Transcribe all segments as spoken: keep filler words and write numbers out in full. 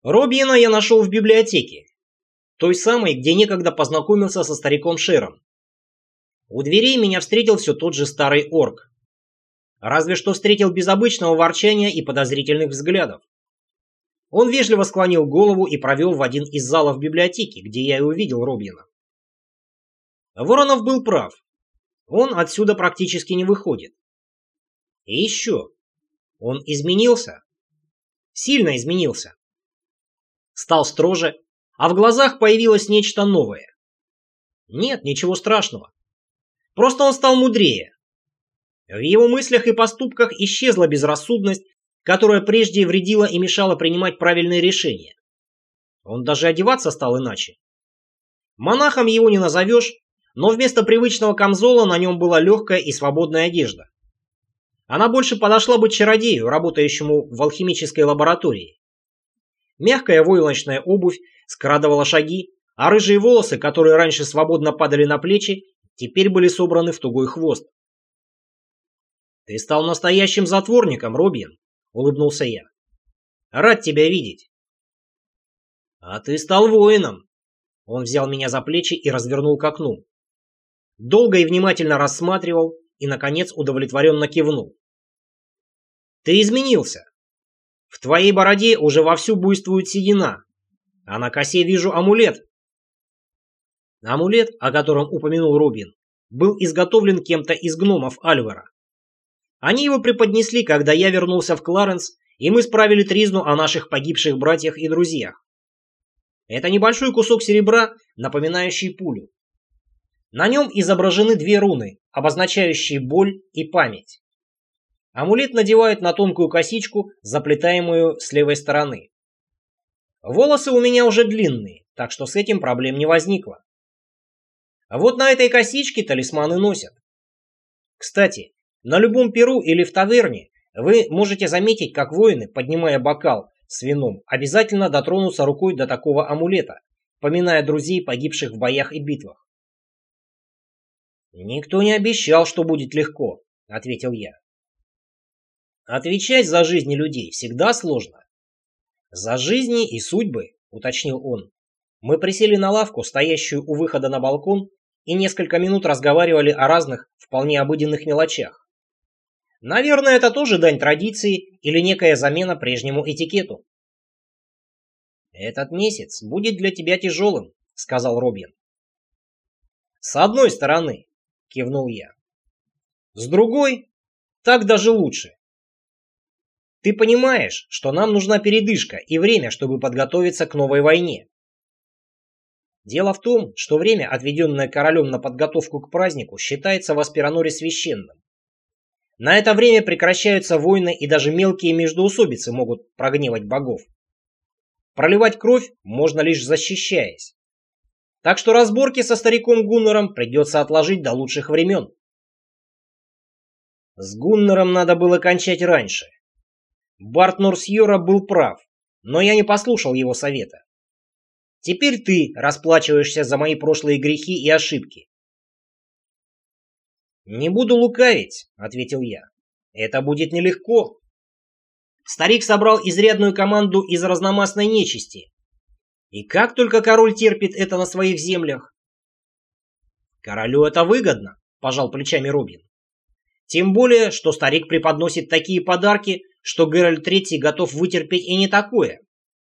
Робина я нашел в библиотеке, той самой, где некогда познакомился со стариком Шером. У дверей меня встретил все тот же старый орк. Разве что встретил без обычного ворчания и подозрительных взглядов. Он вежливо склонил голову и провел в один из залов библиотеки, где я и увидел Робина. Воронов был прав. Он отсюда практически не выходит. И еще. Он изменился. Сильно изменился. Стал строже, а в глазах появилось нечто новое. Нет, ничего страшного. Просто он стал мудрее. В его мыслях и поступках исчезла безрассудность, которая прежде вредила и мешала принимать правильные решения. Он даже одеваться стал иначе. Монахом его не назовешь, но вместо привычного камзола на нем была легкая и свободная одежда. Она больше подошла бы чародею, работающему в алхимической лаборатории. Мягкая войлочная обувь скрадывала шаги, а рыжие волосы, которые раньше свободно падали на плечи, теперь были собраны в тугой хвост. «Ты стал настоящим затворником, Робин», — улыбнулся я. «Рад тебя видеть». «А ты стал воином». Он взял меня за плечи и развернул к окну. Долго и внимательно рассматривал и, наконец, удовлетворенно кивнул. «Ты изменился. В твоей бороде уже вовсю буйствует седина, а на косе вижу амулет». Амулет, о котором упомянул Робин, был изготовлен кем-то из гномов Альвара. Они его преподнесли, когда я вернулся в Кларенс, и мы справили тризну о наших погибших братьях и друзьях. Это небольшой кусок серебра, напоминающий пулю. На нем изображены две руны, обозначающие боль и память. Амулет надевают на тонкую косичку, заплетаемую с левой стороны. Волосы у меня уже длинные, так что с этим проблем не возникло. А вот на этой косичке талисманы носят. Кстати, на любом перу или в таверне вы можете заметить, как воины, поднимая бокал с вином, обязательно дотронутся рукой до такого амулета, поминая друзей, погибших в боях и битвах. «Никто не обещал, что будет легко», — ответил я. «Отвечать за жизни людей всегда сложно». «За жизни и судьбы», — уточнил он. Мы присели на лавку, стоящую у выхода на балкон, и несколько минут разговаривали о разных, вполне обыденных мелочах. Наверное, это тоже дань традиции или некая замена прежнему этикету. «Этот месяц будет для тебя тяжелым», — сказал Робин. «С одной стороны», — кивнул я. «С другой, так даже лучше. Ты понимаешь, что нам нужна передышка и время, чтобы подготовиться к новой войне. Дело в том, что время, отведенное королем на подготовку к празднику, считается в Аспираноре священным. На это время прекращаются войны, и даже мелкие междоусобицы могут прогневать богов. Проливать кровь можно лишь защищаясь. Так что разборки со стариком Гуннером придется отложить до лучших времен. С Гуннером надо было кончать раньше. Барт Норсьора был прав, но я не послушал его совета. Теперь ты расплачиваешься за мои прошлые грехи и ошибки. «Не буду лукавить», — ответил я. «Это будет нелегко». Старик собрал изрядную команду из разномастной нечисти. И как только король терпит это на своих землях? «Королю это выгодно», — пожал плечами Робин. «Тем более, что старик преподносит такие подарки, что Геральт Третий готов вытерпеть и не такое».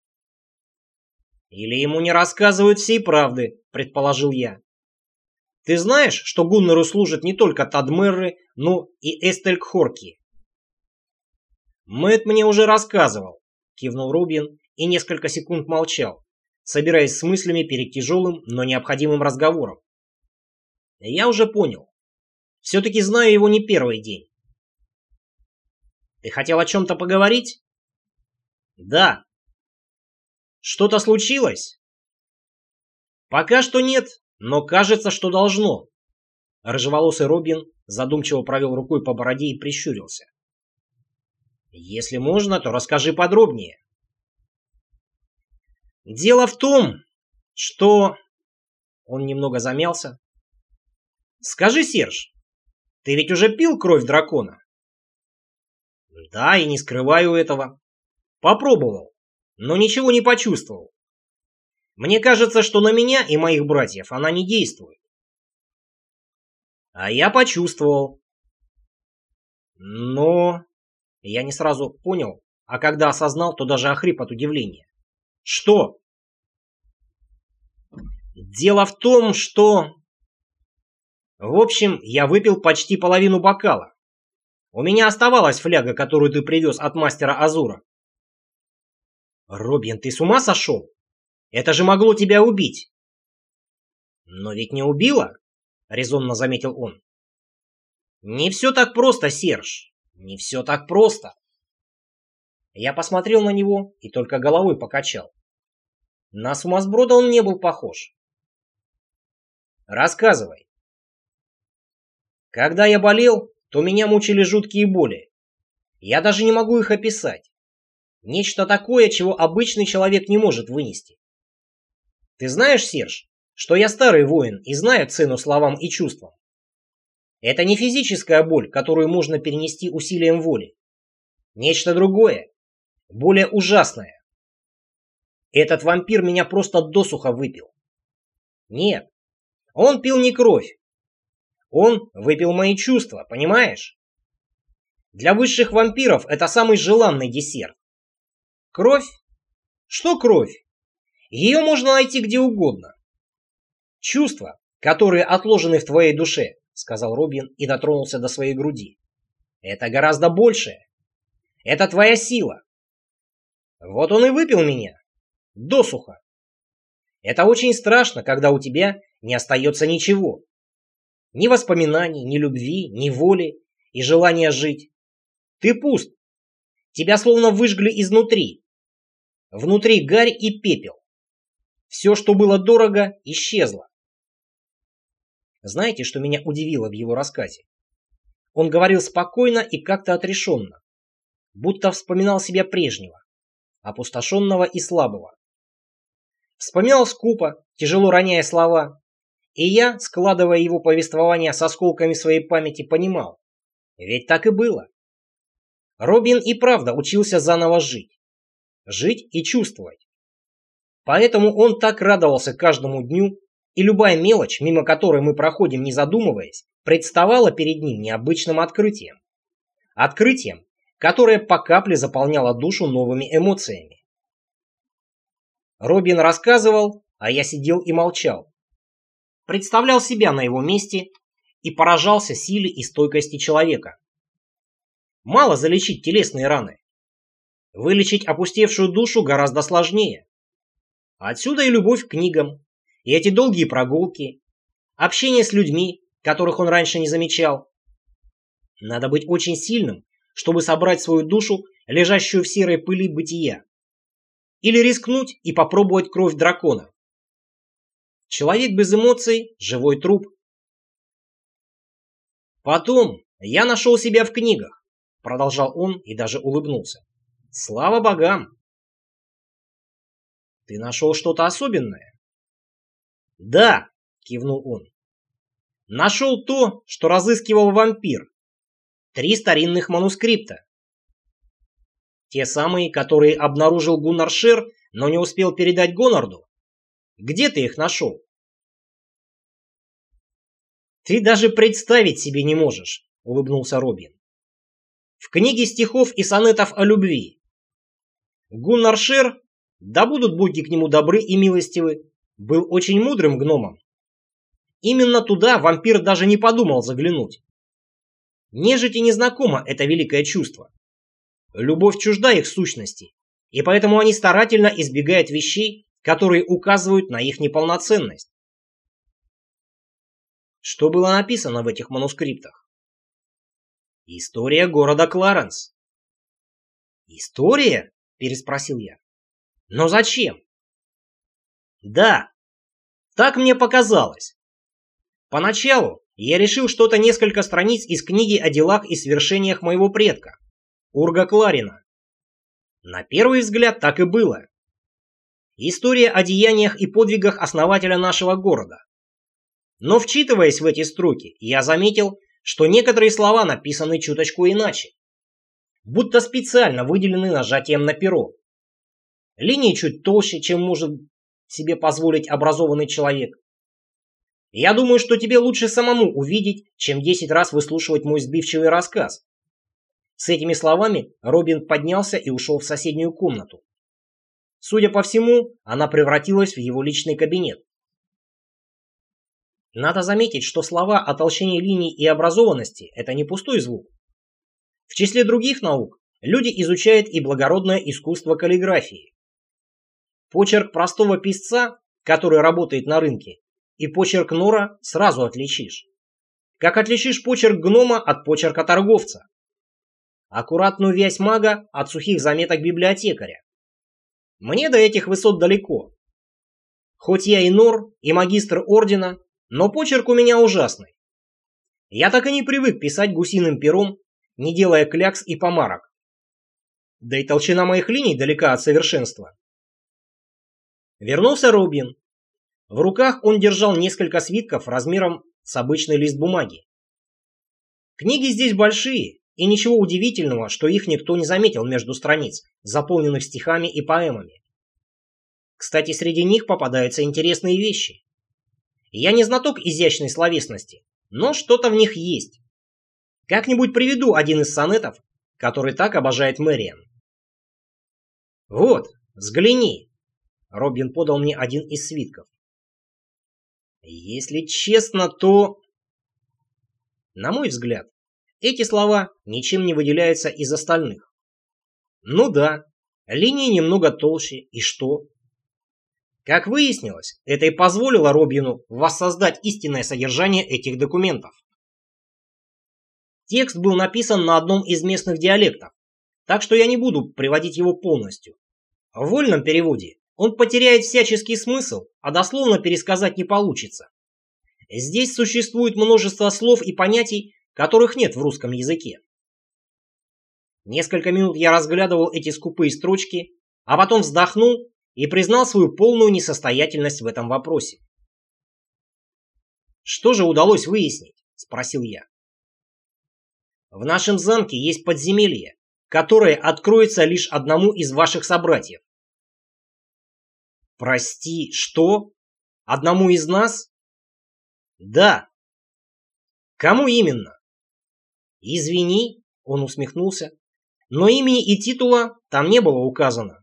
«Или ему не рассказывают всей правды», — предположил я. «Ты знаешь, что Гуннеру служат не только Тадмерры, но и Эстельхорки?» «Мэтт мне уже рассказывал», — кивнул Робин и несколько секунд молчал, собираясь с мыслями перед тяжелым, но необходимым разговором. «Я уже понял. Все-таки знаю его не первый день». «Ты хотел о чем-то поговорить?» «Да». «Что-то случилось?» «Пока что нет, но кажется, что должно». Рыжеволосый Робин задумчиво провел рукой по бороде и прищурился. «Если можно, то расскажи подробнее». «Дело в том, что...» Он немного замялся. «Скажи, Серж, ты ведь уже пил кровь дракона?» «Да, и не скрываю этого. Попробовал. но ничего не почувствовал. Мне кажется, что на меня и моих братьев она не действует. А я почувствовал. Но... Я не сразу понял, а когда осознал, то даже охрип от удивления. Что? Дело в том, что... В общем, я выпил почти половину бокала. У меня оставалась фляга, которую ты привез от мастера Азура. Робин, ты с ума сошел? Это же могло тебя убить. Но ведь не убило, резонно заметил он. Не все так просто, Серж. Не все так просто. Я посмотрел на него и только головой покачал. На сумасброда он не был похож. Рассказывай. Когда я болел, то меня мучили жуткие боли. Я даже не могу их описать. Нечто такое, чего обычный человек не может вынести. Ты знаешь, Серж, что я старый воин и знаю цену словам и чувствам. Это не физическая боль, которую можно перенести усилием воли. Нечто другое, более ужасное. Этот вампир меня просто досуха выпил. Нет, он пил не кровь. Он выпил мои чувства, понимаешь? Для высших вампиров это самый желанный десерт. Кровь? Что кровь? Ее можно найти где угодно. Чувства, которые отложены в твоей душе, сказал Робин и дотронулся до своей груди. Это гораздо большее. Это твоя сила. Вот он и выпил меня. Досуха. Это очень страшно, когда у тебя не остается ничего. Ни воспоминаний, ни любви, ни воли и желания жить. Ты пуст. Тебя словно выжгли изнутри. Внутри гарь и пепел. Все, что было дорого, исчезло. Знаете, что меня удивило в его рассказе? Он говорил спокойно и как-то отрешенно, будто вспоминал себя прежнего, опустошенного и слабого. Вспоминал скупо, тяжело роняя слова, и я, складывая его повествование с осколками своей памяти, понимал, ведь так и было. Робин и правда учился заново жить. Жить и чувствовать. Поэтому он так радовался каждому дню, и любая мелочь, мимо которой мы проходим не задумываясь, представала перед ним необычным открытием. Открытием, которое по капле заполняло душу новыми эмоциями. Робин рассказывал, а я сидел и молчал. Представлял себя на его месте и поражался силе и стойкости человека. Мало залечить телесные раны. Вылечить опустевшую душу гораздо сложнее. Отсюда и любовь к книгам, и эти долгие прогулки, общение с людьми, которых он раньше не замечал. Надо быть очень сильным, чтобы собрать свою душу, лежащую в серой пыли бытия. Или рискнуть и попробовать кровь дракона. Человек без эмоций – живой труп. Потом я нашел себя в книгах, продолжал он и даже улыбнулся. Слава богам! Ты нашел что-то особенное? Да, кивнул он. Нашел то, что разыскивал вампир. Три старинных манускрипта. Те самые, которые обнаружил Гуннар Шер, но не успел передать Гонарду. Где ты их нашел? Ты даже представить себе не можешь, улыбнулся Робин. В книге стихов и сонетов о любви. Гуннар Шер, да будут боги к нему добры и милостивы, был очень мудрым гномом. Именно туда вампир даже не подумал заглянуть. Нежити незнакомо это великое чувство. Любовь чужда их сущности, и поэтому они старательно избегают вещей, которые указывают на их неполноценность. Что было написано в этих манускриптах? История города Кларенс. История? Переспросил я. Но зачем? Да, так мне показалось. Поначалу я решил, что это несколько страниц из книги о делах и свершениях моего предка, Урга Кларина. На первый взгляд так и было. История о деяниях и подвигах основателя нашего города. Но вчитываясь в эти строки, я заметил, что некоторые слова написаны чуточку иначе, будто специально выделены нажатием на перо. Линии чуть толще, чем может себе позволить образованный человек. Я думаю, что тебе лучше самому увидеть, чем десять раз выслушивать мой сбивчивый рассказ. С этими словами Робин поднялся и ушел в соседнюю комнату. Судя по всему, она превратилась в его личный кабинет. Надо заметить, что слова о толщине линий и образованности – это не пустой звук. В числе других наук люди изучают и благородное искусство каллиграфии. Почерк простого писца, который работает на рынке, и почерк нора сразу отличишь. Как отличишь почерк гнома от почерка торговца. Аккуратную вязь мага от сухих заметок библиотекаря. Мне до этих высот далеко. Хоть я и нор, и магистр ордена, но почерк у меня ужасный. Я так и не привык писать гусиным пером, не делая клякс и помарок. Да и толщина моих линий далека от совершенства. Вернулся Робин. В руках он держал несколько свитков размером с обычный лист бумаги. Книги здесь большие, и ничего удивительного, что их никто не заметил между страниц, заполненных стихами и поэмами. Кстати, среди них попадаются интересные вещи. Я не знаток изящной словесности, но что-то в них есть. Как-нибудь приведу один из сонетов, который так обожает Мэриан. Вот, взгляни. Робин подал мне один из свитков. Если честно, то... На мой взгляд, эти слова ничем не выделяются из остальных. Ну да, линии немного толще, и что? Как выяснилось, это и позволило Робину воссоздать истинное содержание этих документов. Текст был написан на одном из местных диалектов, так что я не буду приводить его полностью. В вольном переводе он потеряет всяческий смысл, а дословно пересказать не получится. Здесь существует множество слов и понятий, которых нет в русском языке. Несколько минут я разглядывал эти скупые строчки, а потом вздохнул и признал свою полную несостоятельность в этом вопросе. «Что же удалось выяснить?» – спросил я. «В нашем замке есть подземелье, которое откроется лишь одному из ваших собратьев». «Прости, что? Одному из нас?» «Да». «Кому именно?» «Извини», – он усмехнулся, – «но имени и титула там не было указано».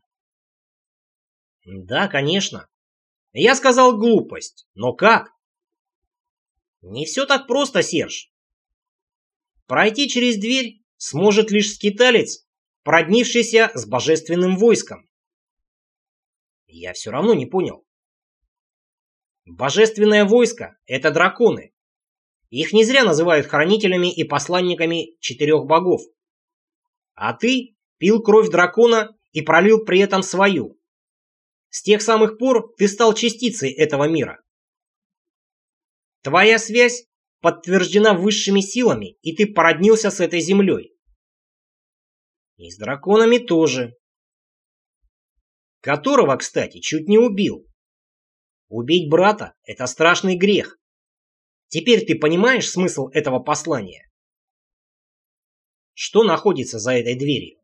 «Да, конечно. Я сказал глупость, но как?» «Не все так просто, Серж. Пройти через дверь сможет лишь скиталец, проднившийся с божественным войском». Я все равно не понял. Божественное войско – это драконы. Их не зря называют хранителями и посланниками четырех богов. А ты пил кровь дракона и пролил при этом свою. С тех самых пор ты стал частицей этого мира. Твоя связь подтверждена высшими силами, и ты породнился с этой землей. И с драконами тоже. Которого, кстати, чуть не убил. Убить брата – это страшный грех. Теперь ты понимаешь смысл этого послания? Что находится за этой дверью?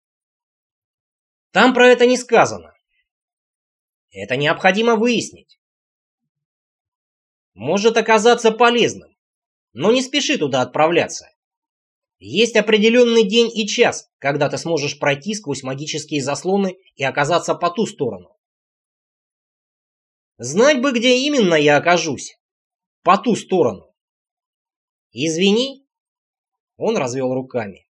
Там про это не сказано. Это необходимо выяснить. Может оказаться полезным, но не спеши туда отправляться. Есть определенный день и час, когда ты сможешь пройти сквозь магические заслоны и оказаться по ту сторону. Знать бы, где именно я окажусь. По ту сторону. Извини. Он развел руками.